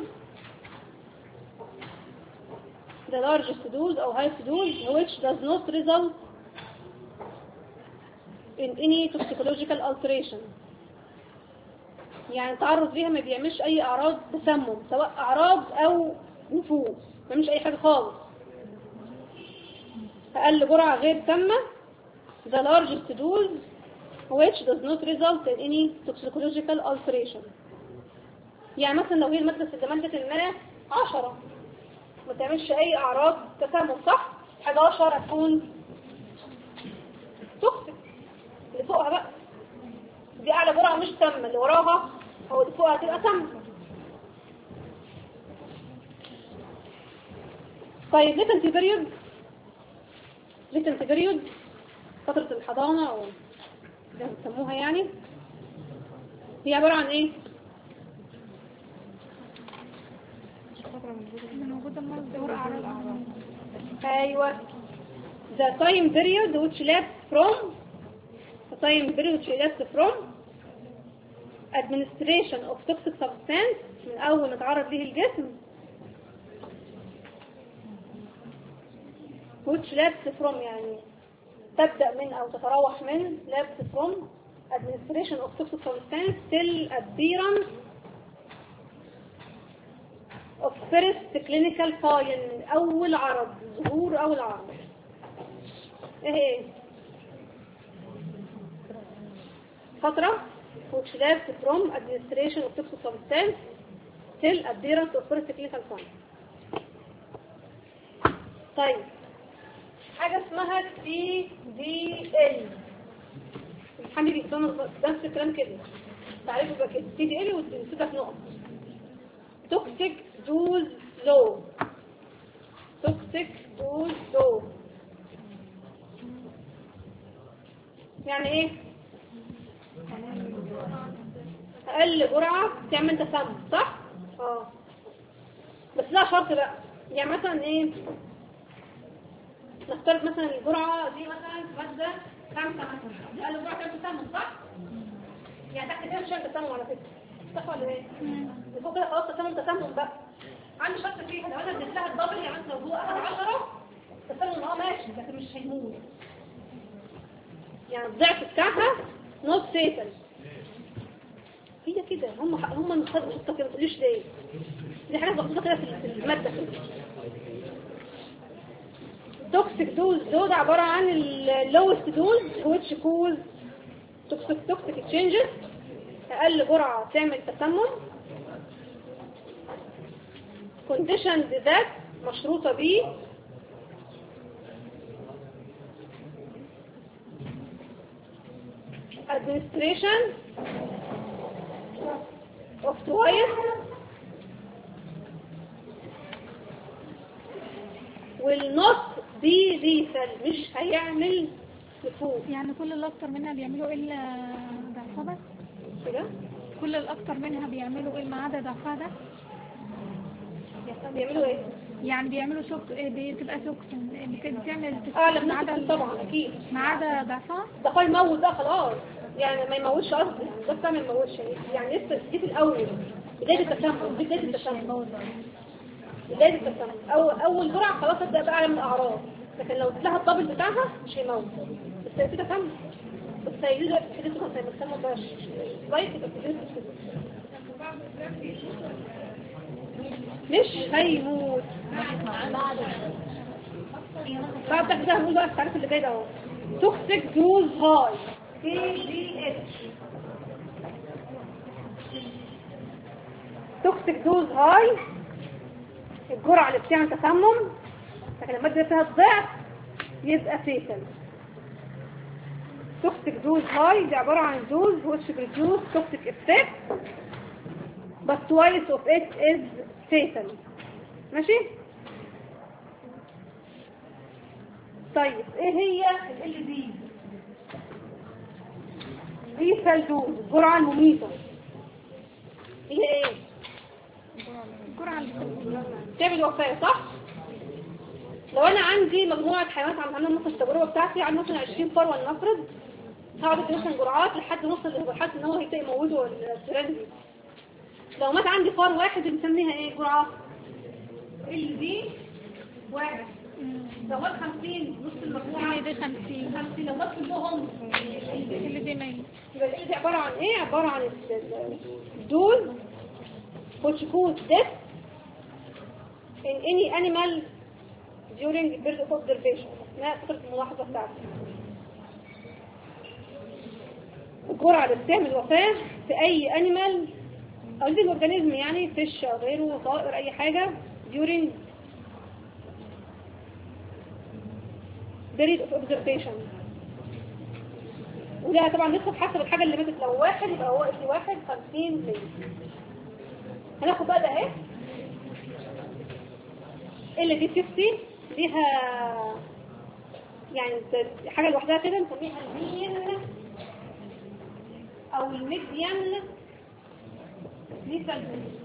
the largest dose او highest dose which does not result in any toxicological alteration. يعني التعرض ليها ما بيعملش اي اعراض تسمم سواء اعراض او نفوذ ما بيعملش اي حاجة خالص. اقل جرعة غير سامة the largest dose which does not result in any toxicological alteration. يعني مثلا لو هي المادة مادة الماء 10 ما تعملش أي أعراض تسمم صح؟ 11 هتكون توكسيك. اللي فوقها بقى دي أعلى جرعة مش سامة، اللي وراها أو اللي فوقها هتبقى سامة. طيب latent period، latent period فترة الحضانة أو زي ما بيسموها يعني، هي عبارة عن إيه؟ من وجود المرض ظهور أعراض. أيوة the time period which lapsed from administration of toxic substance من أول ما تعرض ليه الجسم which lapsed from يعني تبدأ من أو تتراوح من lapsed from administration of toxic substance till appearance of first clinical sign من أول عرض، ظهور أول عرض. إيه فترة which lapsed from administration of toxic substance till appearance of first clinical sign. طيب حاجة اسمها TDL، الامتحان بيكتبوا نفس الكلام كده، تعريفه يبقى كده TDL وتسيبك نقط. toxic dose low، toxic dose low يعني ايه؟ اقل جرعة تعمل تسمم صح؟ بس لا شرط بقى، يعني مثلا ايه؟ نفترض مثلا الجرعة دي مثلا مادة 5 مثلا، دي اقل جرعة تعمل تسمم صح؟ يعني تحت كده مش هعمل تسمم على فكرة صح ولا ايه؟ فوق كده خلاص تسمم بقى. عندي شرط فيها لو انا اديت لها الدبل، يعني مثلا لو هو اخد 10 تسمم ماشي لكن مش هيموت، يعني الضعف بتاعها نوت فيتال. هي كده هم المخدرات محطوطه كده، ما تقوليش ليه دي حاجات محطوطه كده في الماده كده. توكسيك دوز ده عباره عن اللوست دوز which cause toxic changes، اقل جرعه تعمل تسمم. conditions that مشروطه ب administration of twice will not be lethal، مش هيعمل نفوذ. يعني كل اللي أكتر منها بيعملوا إلا ضعفها بس؟ كده كل الأكتر منها بيعملوا إيه ما عدا ضعفها ده؟ بيعملوا ايه؟ يعني بيعملوا بتبقى توكسين بتعمل لما نفسك طبعا اكيد ما عدا ضعفها. ده يموت بقى خلاص، يعني ما يموتش قصدي، ده بتاع ما يموتش يعني لسه دي في الاول بدايه التسمم، دي بدايه التسمم، بدايه التسمم اول جرعه خلاص تبدا بقى اعلى من الاعراض، لكن لو اديت لها الدبل بتاعها مش هيموت بس هي في تسمم، بس هيجي له حدث مثلا التسمم ده كويس بس مش هيموت بعد كده. هنقول بقى التعريف اللي جاي ده اهو. توكسيك دوز هاي TDH، توكسيك دوز هاي الجرعة اللي بتعمل تسمم، لكن لما تجي فيها الضعف يبقى فيتال. توكسيك دوز هاي دي عبارة عن دوز which produce toxic effect but twice of it is fatal. ماشي؟ طيب ايه هي ال دي؟ lethal dose الجرعة المميتة هي ايه؟ الجرعة اللي تعمل وفاة صح؟ لو انا عندي مجموعة حيوانات عملنا مثلا التجربة بتاعتي، عندي مثلا 20 فروة لنفرض، هقعد ادي مثلا جرعات لحد نوصل لمرحلة ان هو هيبتدي يموته الفئران دي. لو مات عندي فار واحد بنسميها ايه جرعة؟ ال دي واحد. لو مات 50 نص المجموعة دي 50 لو مات كلهم اللي دي 100. يبقى ال دي عبارة عن ايه؟ عبارة عن الدول which cause death in any animal during period of observation، اثناء فترة الملاحظة بتاعته. الجرعة اللي بتعمل وفاة في أي أنيمال أو living organism يعني فيش أو غيره طائر أي حاجة during period of observation. وده طبعا ندخل حسب الحاجة اللي ماتت. لو واحد يبقى هو اللي واحد 50 ملي. هناخد بقى ده اهي اللي دي 50 ليها يعني حاجة لوحدها كده نسميها المين او الميديان ليسال.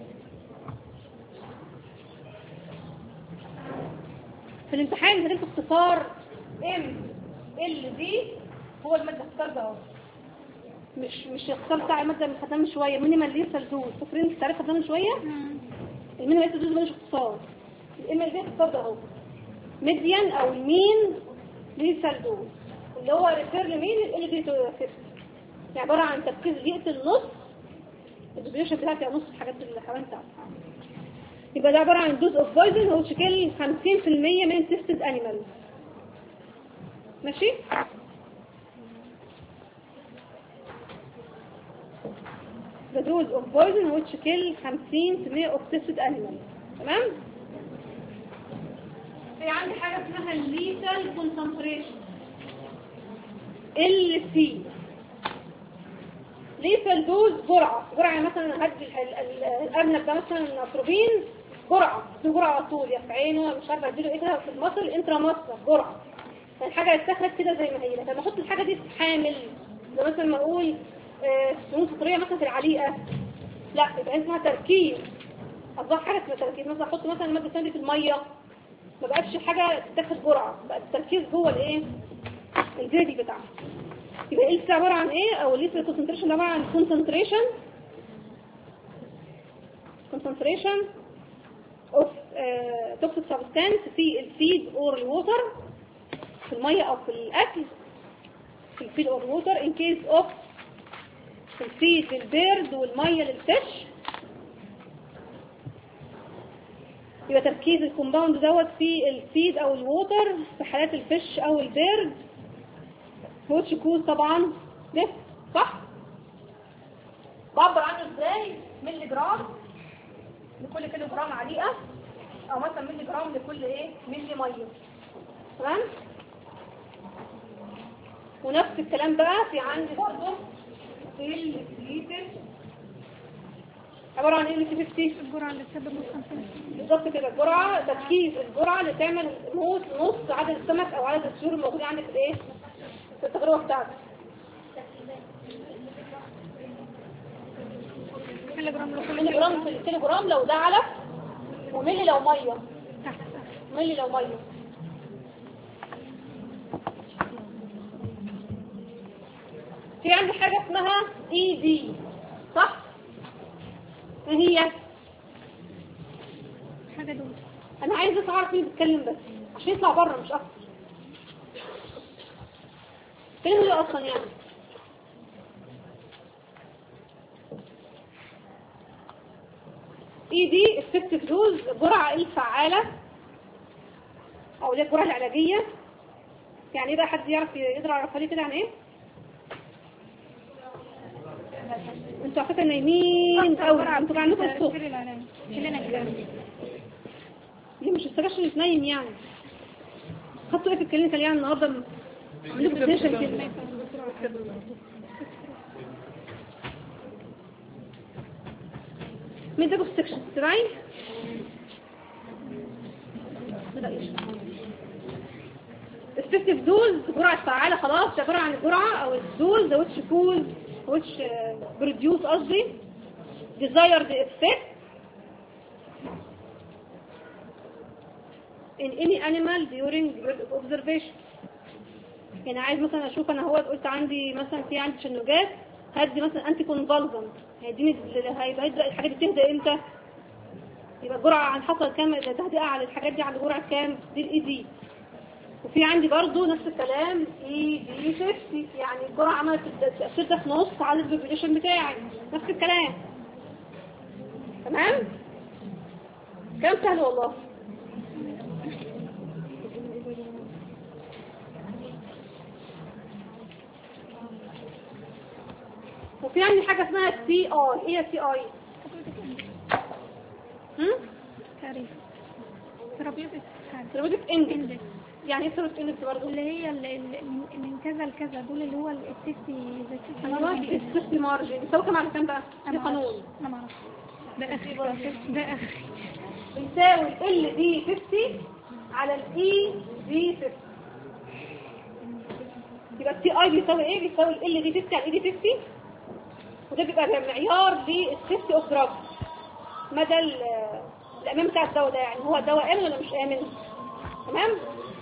في الامتحان هتكتب اختصار ام ال دي هو المادة اختصار ده اهو، مش اختصار بتاع المادة اللي خدناه من شوية مينيمال ليسال دوز. فاكرين التعريف خدناه من شوية؟ المينيمال ليسال دوز مالوش اختصار، الام ال دي اختصار ده اهو ميديان او المين ليسال دوز اللي هو ريفير لمين ال دي 50 يعني عبارة عن تركيز بيقتل نص الدوبيوشن بتاعتي او نص الحاجات اللي حوالين بتاعتي. يبقى ده عبارة عن دوز اوف بويزن هو شكل 50% من تيستد انيمال. ماشي؟ the dose of poison which kill 50% of tested animals. تمام؟ في عندي حاجة اسمها lethal concentration LC. lethal dose جرعة مثلا هدي الأرنب ده مثلا أتروبين جرعة على طول يا في عينه مش عارفة اديله ايه كده في المصل انترا مصر جرعة. الحاجة اتخذت كده زي ما هي. لما احط الحاجة دي في حامل زي مثلا ما اقول سموم فطرية مثلا في العليقة لا يبقى اسمها تركيز. اصبح حاجة اسمها تركيز. مثلا احط مثلا المادة الثانية في المية ما بقتش حاجة تتاخد جرعة بقى التركيز جوه الايه الجريدي بتاعها. يبقى ايه عبارة عن ايه او الليتر كونسنتريشن عبارة عن concentration of toxic substance في الفيد اور الووتر في المية او في الاكل في الفيد اور الووتر in case of في الفيد للبيرد والمية للفش. يبقى تركيز الكومباوند دوت في الفيد او الووتر في حالات الفش او البيرد وش كوز طبعا ده صح. بعبر عنه ازاي ملي جرام لكل كيلو جرام عليقة او مثلا ملي جرام لكل ايه ملي مية. تمام. ونفس الكلام بقى في عندي برضه في الليتر عبارة عن ايه اللي 50 الجرعة اللي تسبب بالظبط كده. الجرعة تركيز الجرعة اللي تعمل نص عدد السمك او عدد الطيور الموجودين عندك في الايه في التجربة بتاعتك. ملي جرام في الكيلو جرام لو ده علف وملي لو مية ملي لو مية. في عندي حاجة اسمها ED صح؟ ايه هي؟ حاجة دول انا عايز بس اعرف مين بيتكلم بس عشان يطلع بره مش اكتر. فين هو اصلا يعني؟ دي effective dose الجرعة الفعالة او اللي الجرعة العلاجية. يعني ايه بقى حد يقدر يعرفها لي كده عن ايه؟ انتوا على فكرة نايمين قوي انتوا عندكم الصوت كلنا كده ليه مش السكاشن اللي تنيم يعني خدتوا ايه في الكلينيكال يعني النهارده عندكم سيشن كده مين ده السكشن تبعي effective dose جرعة فعالة خلاص عبارة عن الجرعة او الدوز which produce قصدي desired effect in any animal during observation. يعني عايز مثلا اشوف انا قلت عندي مثلا في عندي تشنجات هدي مثلا انتي كونفالسنت هيديني هيبقى الحاجات دي بتهدى امتى؟ يبقى الجرعة عن حصل كام تهدئة على الحاجات دي على جرعة كام؟ دي الاي دي. وفي عندي برضو نفس الكلام اي دي 50 يعني الجرعة عملت تأثير ده في نص على البوبيليشن بتاعي نفس الكلام. تمام؟ كلام سهل والله. وفي عندي حاجه اسمها سي اي. ايه سي اي؟ تعريف ثيرابيوتيك ثيرابيوتيك اندكس. يعني ايه ثيرابيوتيك اندكس برضه؟ اللي هي من كذا لكذا دول اللي هو السيفتي زي السيفتي ايوه مارجن. السيفتي مارجن بيساوي كام على كام بقى؟ دي قانون انا ما اعرفش. ده اخر بيساوي ال دي 50 على الاي دي 50. يبقى التي اي بيساوي ايه؟ بيساوي ال دي 50 على الاي دي 50. وده بيبقى معيار للسيفتي اوف دراج، مدى الامان بتاع الدواء ده. يعني هو الدواء امن ولا مش امن؟ تمام.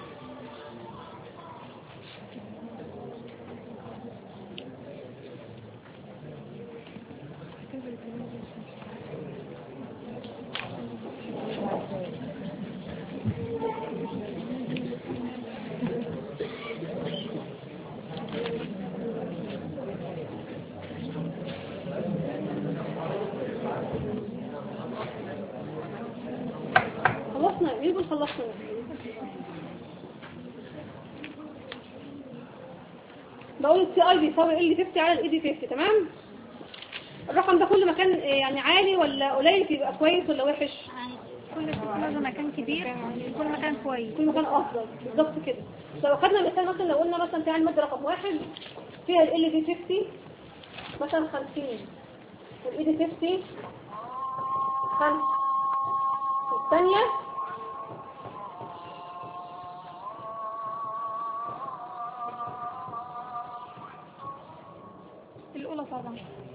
خلصنا يبقى خلصنا. بقول التي اي بيساوي ال 50 على الاي دي 50. تمام. الرقم ده كل ما كان يعني عالي ولا قليل بيبقى كويس ولا وحش؟ كل ما كان كبير كل ما كان كويس، كل ما كان افضل. بالظبط كده. لو خدنا مثال مثلا لو قلنا مثلا في الماده رقم 1 فيها ال دي 50 مثلا 50 والاي دي 50 5 والثانيه الاولى طبعا.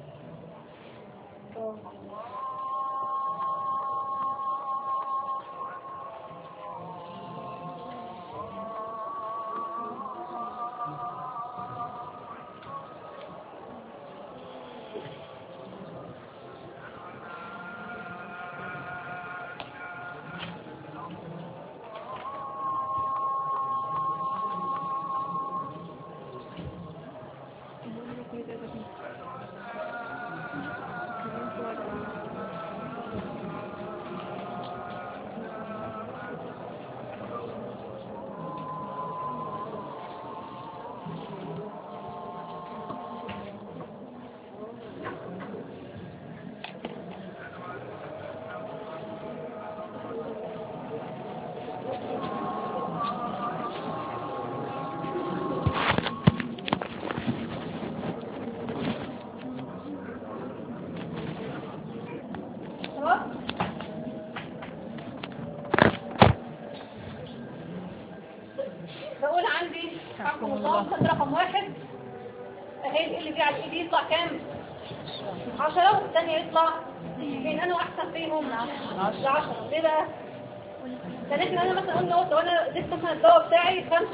بقول عندي رقم 1 اهي اللي دي على الايد يطلع كام؟ 10 والثانيه يطلع مين؟ انا احسن فيهم ل 10. ليه بقى؟ لان انا مثلا قلنا لو انا اديت مثلا الدواء بتاعي 5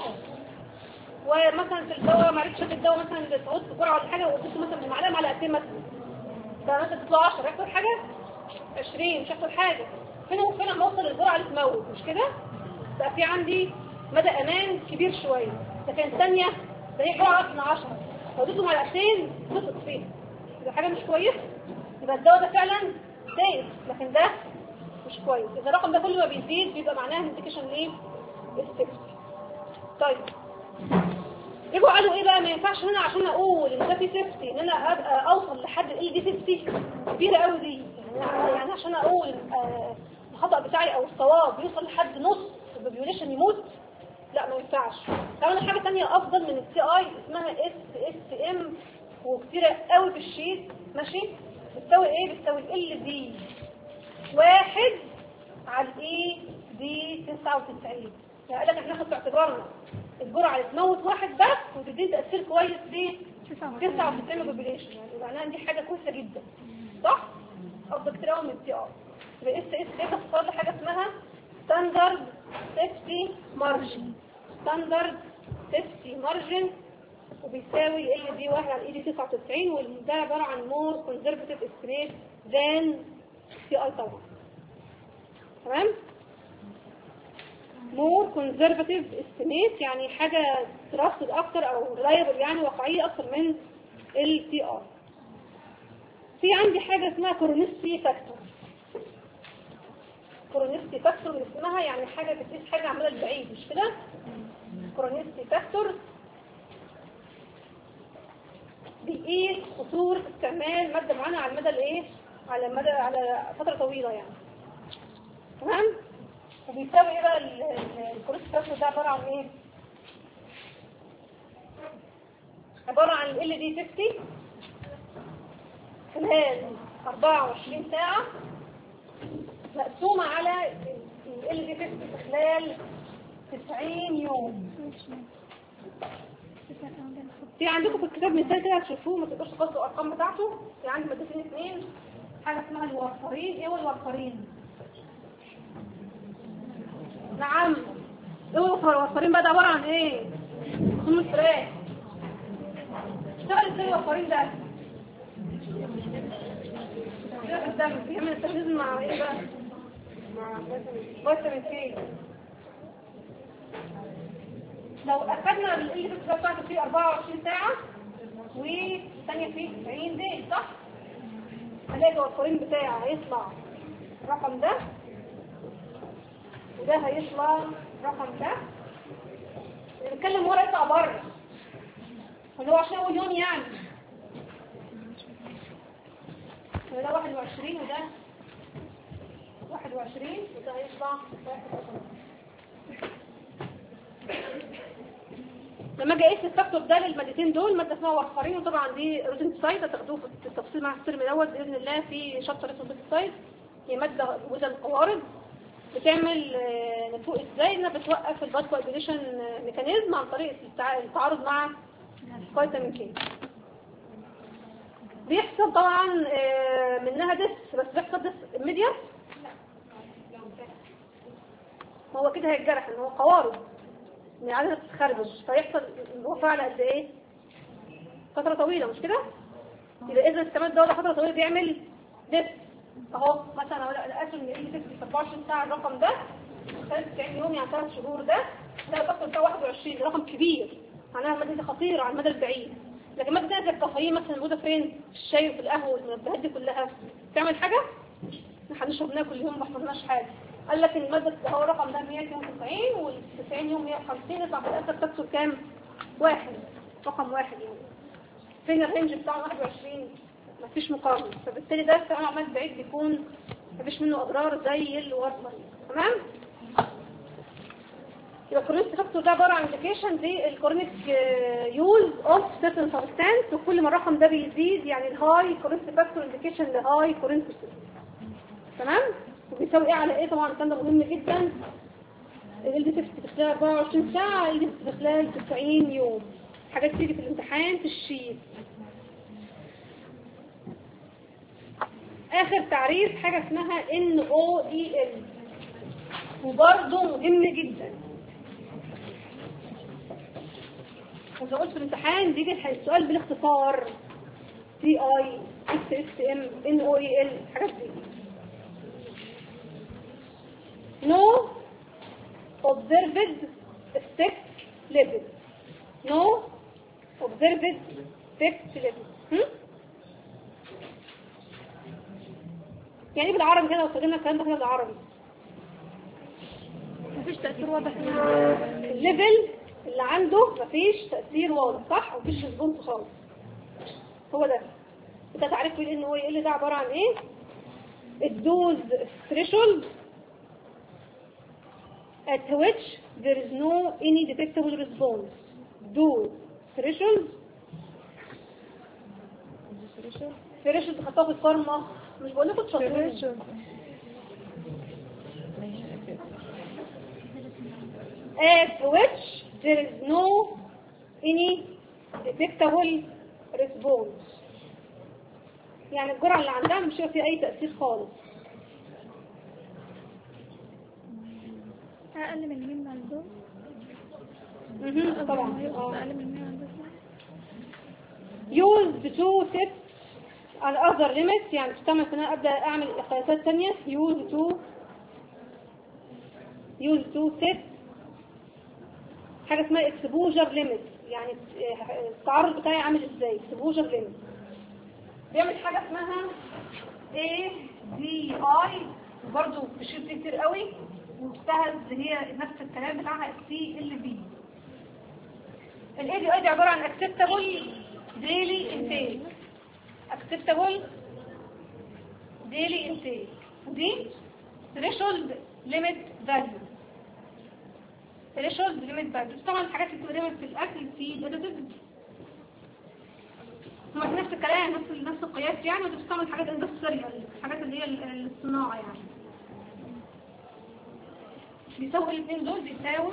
ومثلا في الدواء ما عرفتش ادي الدواء مثلا تعود بجرعه ولا حاجه واديته مثلا بمعلقه معلقتين مثلا، فمثلا تطلع 10 يحصل حاجه 20 مش هيحصل حاجه. فين وفين لما اوصل للجرعه اللي تموت؟ مش كده؟ بقى في عندي مدى امان كبير شويه. لكن الثانيه ده هي جرعه من 10 لو اديته معلقتين تسقط فيها، يبقى حاجه مش كويسه. يبقى الدواء ده فعلا سيف لكن ده مش كويس. اذا الرقم ده كل ما بيزيد بيبقى معناه انديكيشن ليه السيفتي. طيب رجعوا قالوا ايه بقى؟ ما ينفعش هنا عشان اقول ان ده في سيفتي ان انا ابقى اوصل لحد ال دي 50 كبيره قوي دي. يعني عشان اقول الخطا بتاعي او الصواب يوصل لحد نص البوبيوليشن يموت، لا ما ينفعش. كمان حاجه ثانيه افضل من السي اي اسمها اس ام وكتيره قوي في الشيت ماشي. بتساوي ايه؟ بتساوي ال دي 1 على الاي دي 99. يعني قال لك احنا ناخد في اعتبارنا الجرعه اللي تموت واحد بس وتدي تاثير كويس ل 99 بوبيليشن. يعني معناها دي حاجه كويسه جدا صح؟ افضل كتير قوي من السي ار. يبقى اس ايه بتختار لي حاجه اسمها ستاندرد سيفتي مارجن. ستاندرد سيفتي مارجن وبيساوي ال دي 1 على الاي دي 99 وده عباره عن مور كونزرفاتيف استيميت ذان سي اي طبعا. تمام؟ مور كونزرفاتيف استيميت يعني حاجه ترصد اكتر او ريلايبل يعني واقعيه اكتر من السي ار. في عندي حاجه اسمها كورونيستي فاكتور. كورونيستي فاكتور من اسمها يعني حاجه بتقيس حاجه عامله البعيد مش كده؟ كورونيستي فاكتور بيقيس خطورة استعمال مادة معينة على المدى الايه؟ على فترة طويلة يعني. تمام؟ وبيساوي ايه بقى الكوريستيك فاكتور ده عبارة عن ايه؟ عبارة عن ال دي 50 خلال 24 ساعة مقسومة على ال دي 50 خلال 90 يوم. في عندكم في الكتاب مثال كده هتشوفوه ما تقدرش تقصوا الارقام بتاعته. في عندي مادتين اثنين حاجه اسمها الورفرين. ايه هو الورفرين؟ نعم ايه هو الورفرين بقى؟ ده عباره عن ايه؟ خصوم الفراخ. اشتغل ازاي الورفرين ده؟ ده الدم بيعمل التركيز مع ايه بقى؟ مع فيتامين كي. لو أخذنا اللي بتاعته فيه 24 ساعة والثانية فيه 90 دقيقة صح؟ هلاقي الورفرين بتاعي هيطلع الرقم ده وده هيطلع الرقم ده. اللي بنتكلم ورا يطلع بره اللي هو 20 مليون يعني. ده 21 وده 21 وده هيطلع 1. لما اجي اقيس الفاكتور ده للمادتين دول ماده اسمها ورفرين، وطبعا دي روزنتسايد هتاخدوه في التفصيل مع الترم دوت باذن الله في شابتر اسمه روزنتسايد. هي ماده وزن قوارض بتعمل نفوق ازاي انها بتوقف البلاد كواجيوليشن ميكانيزم عن طريق التعارض مع فيتامين كي. بيحصل طبعا منها بس بيحصل ديس immediate. هو كده هيتجرح ان هو قوارض من عدد تتخربش فيحصل الوفاة على قد ايه؟ فترة طويلة مش كده؟ يبقى اذا استمد ده فترة طويلة بيعمل ديس اهو. مثلا اقول اقاسم من اللي في 24 ساعة الرقم ده 93 يوم يعني 3 شهور ده الفاكتور بتاع 21 رقم كبير معناها المادة دي خطيرة على المدى البعيد. لكن مادة زي الكافيين مثلا موجودة فين؟ في الشاي وفي القهوة والمنبهات دي كلها بتعمل حاجة؟ احنا هنشرب ناكل اليوم ما حصلناش حاجة. قال لك ان المادة هو الرقم ده 192 وال90 يوم 150 يطلع في الاخر تكسر كام؟ 1 رقم 1 يعني. فين الرينج بتاعه 21 مفيش مقارنة. فبالتالي ده استعمال عمال بعيد بيكون مفيش منه اضرار زي الورفرين. تمام؟ يبقى الكورنيك فاكتور ده عبارة عن انديكيشن للكورنيك يوز اوف سيرتن سبستانس، وكل ما الرقم ده بيزيد يعني الهاي كورنيك فاكتور انديكيشن لهاي كورنيك. تمام؟ وبيساوي ايه على ايه؟ طبعا الكلام ده مهم جدا. اللي في خلال 24 ساعة اللي في خلال 90 يوم. حاجات تيجي في الامتحان في الشيت. اخر تعريف حاجة اسمها NOEL وبرضه مهم جدا. وزي قلت في الامتحان بيجي السؤال بالاختصار CI XSM NOEL حاجات دي. No observed effect level. No observed effect level. يعني ايه بالعربي كده؟ لو استخدمنا الكلام ده كده بالعربي مفيش تأثير واضح. الليفل اللي عنده مفيش تأثير واضح صح؟ مفيش ريسبونس خالص. هو ده. انت تعرفوا ان هو ايه ده عبارة عن ايه؟ الدوز threshold at which there is no any detectable response. Dose threshold خطوة في الفارما مش بقول لكم تشطروا. At which there is no any detectable response. يعني الجرعة اللي عندها مش فيها اي تأثير خالص. أقل من 100 مع الدوز. طبعا أقل من 100 مع الدوز. used to set an other limit يعني تستعمل في ان انا ابدا اعمل قياسات ثانيه. used to set حاجه اسمها exposure limit يعني التعرض بتاعي عامل ازاي. exposure limit بيعمل حاجه اسمها ADI برضه بشيء كتير قوي وبتاعها اللي هي نفس الكلام بتاعها CLV. ال ADI دي عباره عن acceptable daily intake acceptable daily intake ودي threshold limit value threshold limit value. طبعا الحاجات اللي بتبقى دايما في الاكل في الاديتيف هما نفس الكلام نفس القياس يعني، ودي بتستعمل الحاجات الاندستريال الحاجات اللي هي الصناعه يعني. بيساوي الاثنين دول بيساوي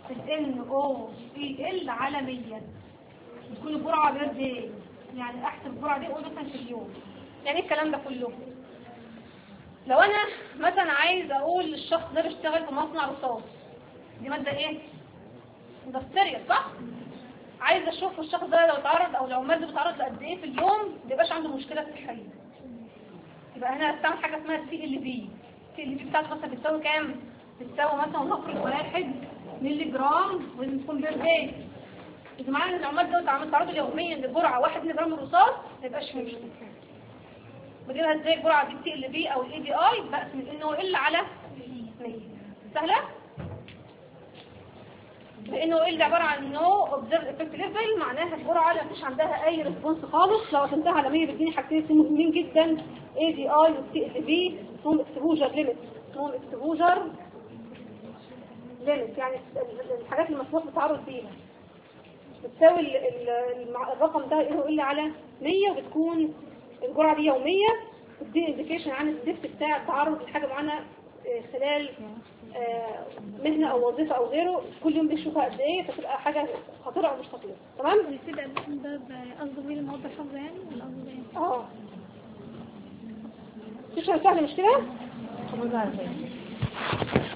NaCl على 100. بتكون الجرعه بقد ايه؟ يعني احسب الجرعه دي اقول مثلا في اليوم. يعني الكلام ده كله لو انا مثلا عايز اقول للشخص ده بيشتغل في مصنع رصاص، دي ماده ايه؟ اندستريال صح؟ عايز اشوف الشخص ده لو اتعرض او لو ماده بتعرض لقد ايه في اليوم ما بيبقاش عنده مشكله صحيه. يبقى هنا هستعمل حاجه اسمها CLV. CLV بتاعته مثلا بتساوي كام؟ بتساوي مثلا نفرض 1 مللي جرام ويكون بير داي. اذا معنى ان العمال دول بتعرضوا يوميا لجرعه 1 مللي جرام من الرصاص ما يبقاش فيه مشكله. بجيبها ازاي الجرعه دي CLV او ADI بقسم NaCl على 100. سهله؟ لانه ال عباره عن نو اوبزرف افكت ليفل، معناها الجرعه اللي مفيش عندها اي ريسبونس خالص. لو قسمتها على 100 بتديني حاجتين مهمين جدا ADI و CLV اسمهم اكسبوجر ليميت. اسمهم اكسبوجر ليميت يعني الحاجات المسموح بالتعرض بيها. بتساوي الرقم ده NaCl على 100 وبتكون الجرعه دي يوميه، بتدي انديكيشن عن الديبت بتاع التعرض لحاجه معينه خلال مهنة او وظيفة او غيره. كل يوم بيشوفها قد ايه، فتبقى حاجة خطيرة او مش خطيرة. تمام؟ الفيد اديشن ده قصده بيه المواد الحافظة يعني ولا قصده ايه؟ مفيش سهل مش كده؟